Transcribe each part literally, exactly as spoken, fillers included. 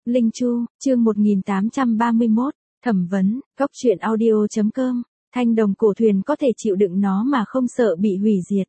Linh Chu, chương một nghìn tám trăm ba mươi mốt, thẩm vấn, góc truyện audio.com, thanh đồng cổ thuyền có thể chịu đựng nó mà không sợ bị hủy diệt.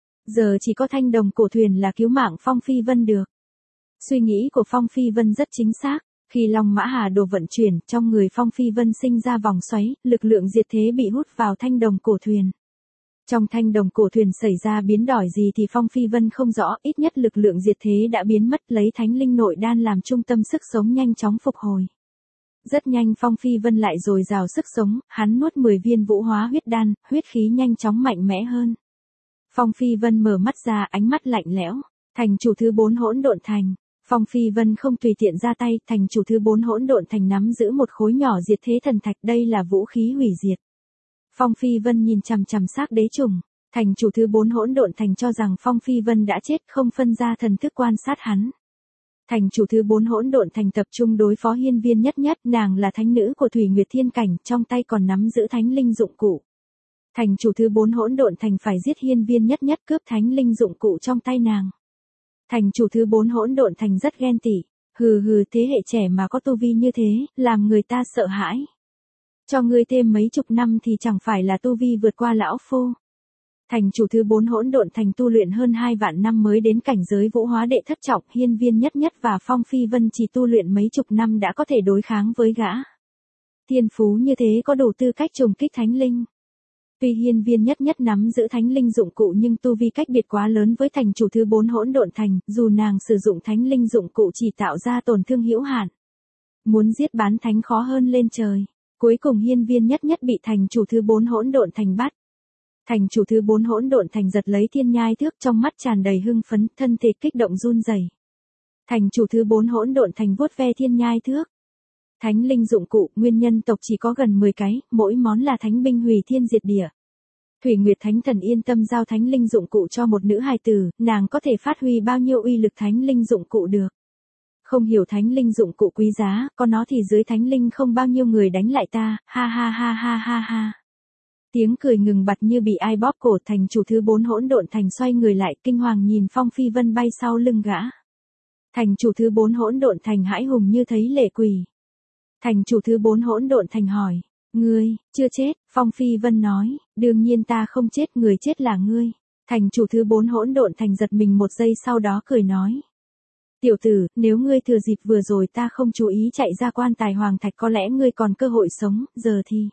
Giờ chỉ có thanh đồng cổ thuyền là cứu mạng Phong Phi Vân được. Suy nghĩ của Phong Phi Vân rất chính xác, khi Long Mã Hà đồ vận chuyển, trong người Phong Phi Vân sinh ra vòng xoáy, lực lượng diệt thế bị hút vào thanh đồng cổ thuyền. Trong thanh đồng cổ thuyền xảy ra biến đổi gì thì Phong Phi Vân không rõ, ít nhất lực lượng diệt thế đã biến mất, lấy thánh linh nội đan làm trung tâm, sức sống nhanh chóng phục hồi. Rất nhanh Phong Phi Vân lại dồi dào sức sống, hắn nuốt mười viên vũ hóa huyết đan, huyết khí nhanh chóng mạnh mẽ hơn. Phong Phi Vân mở mắt ra, ánh mắt lạnh lẽo, thành chủ thứ bốn hỗn độn thành. Phong Phi Vân không tùy tiện ra tay, thành chủ thứ bốn hỗn độn thành nắm giữ một khối nhỏ diệt thế thần thạch, đây là vũ khí hủy diệt. Phong Phi Vân nhìn chằm chằm xác đế trùng, thành chủ thứ bốn hỗn độn thành cho rằng Phong Phi Vân đã chết, không phân ra thần thức quan sát hắn. Thành chủ thứ bốn hỗn độn thành tập trung đối phó hiên viên nhất nhất, nàng là thánh nữ của Thủy Nguyệt Thiên Cảnh, trong tay còn nắm giữ thánh linh dụng cụ. Thành chủ thứ bốn hỗn độn thành phải giết hiên viên nhất nhất, cướp thánh linh dụng cụ trong tay nàng. Thành chủ thứ bốn hỗn độn thành rất ghen tị, hừ hừ, thế hệ trẻ mà có tu vi như thế, làm người ta sợ hãi. Cho ngươi thêm mấy chục năm thì chẳng phải là tu vi vượt qua lão phu. Thành chủ thứ bốn hỗn độn thành tu luyện hơn hai vạn năm mới đến cảnh giới vũ hóa đệ thất trọng, hiên viên nhất nhất và Phong Phi Vân chỉ tu luyện mấy chục năm đã có thể đối kháng với gã. Thiên phú như thế có đủ tư cách trùng kích thánh linh. Tuy hiên viên nhất nhất nắm giữ thánh linh dụng cụ nhưng tu vi cách biệt quá lớn với thành chủ thứ bốn hỗn độn thành, dù nàng sử dụng thánh linh dụng cụ chỉ tạo ra tổn thương hữu hạn. Muốn giết bán thánh khó hơn lên trời. Cuối cùng hiên viên nhất nhất bị thành chủ thứ bốn hỗn độn thành bắt. Thành chủ thứ bốn hỗn độn thành giật lấy thiên nhai thước, trong mắt tràn đầy hưng phấn, thân thể kích động run rẩy. Thành chủ thứ bốn hỗn độn thành vuốt ve thiên nhai thước. Thánh linh dụng cụ, nguyên nhân tộc chỉ có gần mười cái, mỗi món là thánh binh hủy thiên diệt địa. Thủy Nguyệt Thánh Thần yên tâm giao thánh linh dụng cụ cho một nữ hài tử, nàng có thể phát huy bao nhiêu uy lực thánh linh dụng cụ được. Không hiểu thánh linh dụng cụ quý giá, có nó thì dưới thánh linh không bao nhiêu người đánh lại ta, ha ha ha ha ha ha. Tiếng cười ngừng bặt như bị ai bóp cổ, thành chủ thứ bốn hỗn độn thành xoay người lại, kinh hoàng nhìn Phong Phi Vân bay sau lưng gã. Thành chủ thứ bốn hỗn độn thành hãi hùng như thấy lệ quỷ. Thành chủ thứ bốn hỗn độn thành hỏi, ngươi, chưa chết? Phong Phi Vân nói, đương nhiên ta không chết, người chết là ngươi. Thành chủ thứ bốn hỗn độn thành giật mình một giây, sau đó cười nói. Tiểu tử, nếu ngươi thừa dịp vừa rồi ta không chú ý chạy ra quan tài hoàng thạch có lẽ ngươi còn cơ hội sống, giờ thì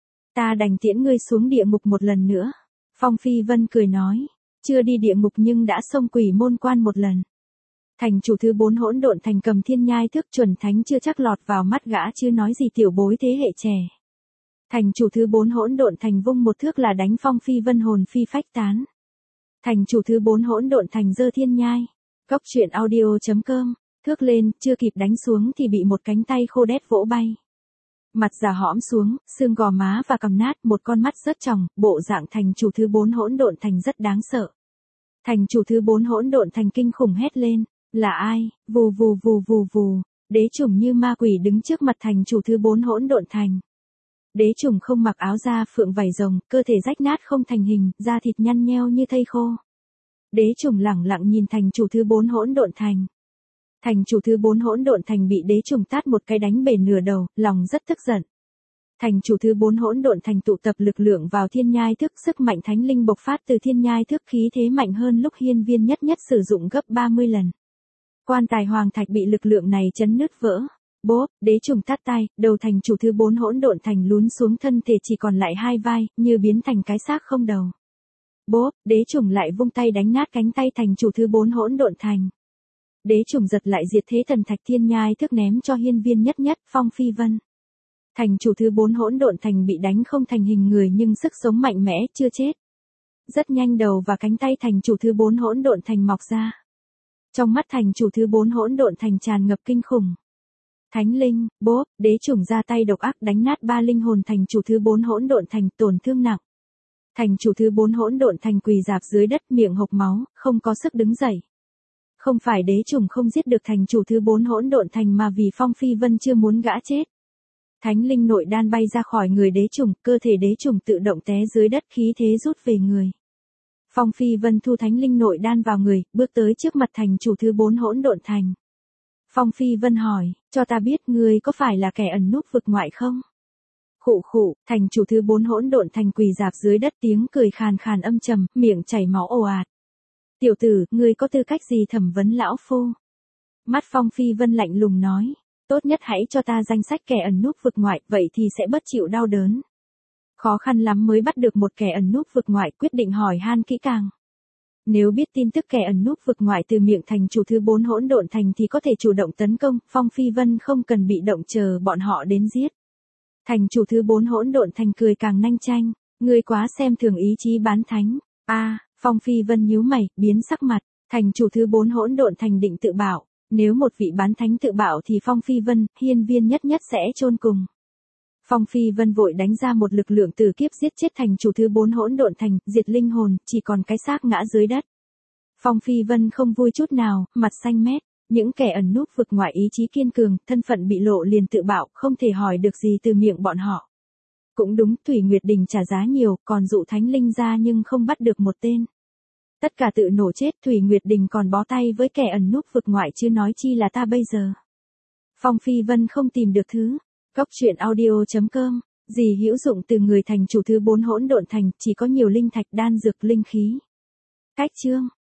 ta đành tiễn ngươi xuống địa ngục một lần nữa. Phong Phi Vân cười nói, chưa đi địa ngục nhưng đã xông quỷ môn quan một lần. Thành chủ thứ bốn hỗn độn thành cầm thiên nhai thước, chuẩn thánh chưa chắc lọt vào mắt gã chứ nói gì tiểu bối thế hệ trẻ. Thành chủ thứ bốn hỗn độn thành vung một thước là đánh Phong Phi Vân hồn phi phách tán. Thành chủ thứ bốn hỗn độn thành giơ thiên nhai. Góc truyện audio.com, thước lên, chưa kịp đánh xuống thì bị một cánh tay khô đét vỗ bay. Mặt già hõm xuống, xương gò má và cằm nát, một con mắt rớt tròng, bộ dạng thành chủ thứ bốn hỗn độn thành rất đáng sợ. Thành chủ thứ bốn hỗn độn thành kinh khủng hét lên, là ai? Vù vù vù vù vù, đế trùng như ma quỷ đứng trước mặt thành chủ thứ bốn hỗn độn thành. Đế trùng không mặc áo da phượng vảy rồng, cơ thể rách nát không thành hình, da thịt nhăn nheo như thây khô. Đế trùng lẳng lặng nhìn thành chủ thứ bốn hỗn độn thành. Thành chủ thứ bốn hỗn độn thành bị đế trùng tát một cái đánh bể nửa đầu, lòng rất tức giận. Thành chủ thứ bốn hỗn độn thành tụ tập lực lượng vào thiên nhai thức, sức mạnh thánh linh bộc phát từ thiên nhai thức, khí thế mạnh hơn lúc hiên viên nhất nhất sử dụng gấp ba mươi lần. Quan tài hoàng thạch bị lực lượng này chấn nứt vỡ. Bốp, đế trùng tát tay, đầu thành chủ thứ bốn hỗn độn thành lún xuống, thân thể chỉ còn lại hai vai, như biến thành cái xác không đầu. Bốp, đế trùng lại vung tay đánh nát cánh tay thành chủ thứ bốn hỗn độn thành. Đế trùng giật lại diệt thế thần thạch thiên nhai thức ném cho hiên viên nhất nhất, Phong Phi Vân. Thành chủ thứ bốn hỗn độn thành bị đánh không thành hình người nhưng sức sống mạnh mẽ, chưa chết. Rất nhanh đầu và cánh tay thành chủ thứ bốn hỗn độn thành mọc ra. Trong mắt thành chủ thứ bốn hỗn độn thành tràn ngập kinh khủng. Thánh linh, bốp, đế trùng ra tay độc ác đánh nát ba linh hồn thành chủ thứ bốn hỗn độn thành, tổn thương nặng. Thành chủ thứ bốn hỗn độn thành quỳ rạp dưới đất, miệng hộc máu, không có sức đứng dậy. Không phải đế trùng không giết được thành chủ thứ bốn hỗn độn thành mà vì Phong Phi Vân chưa muốn gã chết. Thánh linh nội đan bay ra khỏi người đế trùng, cơ thể đế trùng tự động té dưới đất, khí thế rút về người. Phong Phi Vân thu thánh linh nội đan vào người, bước tới trước mặt thành chủ thứ bốn hỗn độn thành. Phong Phi Vân hỏi, Cho ta biết ngươi có phải là kẻ ẩn núp vực ngoại không? Khụ khụ, thành chủ thứ bốn hỗn độn thành quỳ dạp dưới đất, tiếng cười khàn khàn âm trầm, miệng chảy máu ồ ạt. Tiểu tử, ngươi có tư cách gì thẩm vấn lão phu? Mắt Phong Phi Vân lạnh lùng nói, tốt nhất hãy cho ta danh sách kẻ ẩn núp vực ngoại, vậy thì sẽ bớt chịu đau đớn. Khó khăn lắm mới bắt được một kẻ ẩn núp vực ngoại, quyết định hỏi han kỹ càng. Nếu biết tin tức kẻ ẩn núp vực ngoại từ miệng thành chủ thứ bốn hỗn độn thành thì có thể chủ động tấn công, Phong Phi Vân không cần bị động chờ bọn họ đến giết. Thành chủ thứ bốn hỗn độn thành cười càng nhanh chanh, ngươi quá xem thường ý chí bán thánh. A, à, Phong Phi Vân nhíu mày, biến sắc mặt, thành chủ thứ bốn hỗn độn thành định tự bảo, nếu một vị bán thánh tự bảo thì Phong Phi Vân, hiên viên nhất nhất sẽ chôn cùng. Phong Phi Vân vội đánh ra một lực lượng từ kiếp giết chết thành chủ thứ bốn hỗn độn thành, diệt linh hồn, chỉ còn cái xác ngã dưới đất. Phong Phi Vân không vui chút nào, mặt xanh mét, những kẻ ẩn núp vực ngoại ý chí kiên cường, thân phận bị lộ liền tự bạo, không thể hỏi được gì từ miệng bọn họ. Cũng đúng, Thủy Nguyệt Đình trả giá nhiều, còn dụ thánh linh ra nhưng không bắt được một tên. Tất cả tự nổ chết, Thủy Nguyệt Đình còn bó tay với kẻ ẩn núp vực ngoại chứ nói chi là ta bây giờ. Phong Phi Vân không tìm được thứ. Cốc truyện audio chấm com, gì hữu dụng từ người thành chủ thứ bốn hỗn độn thành, chỉ có nhiều linh thạch, đan dược, linh khí. Cách chương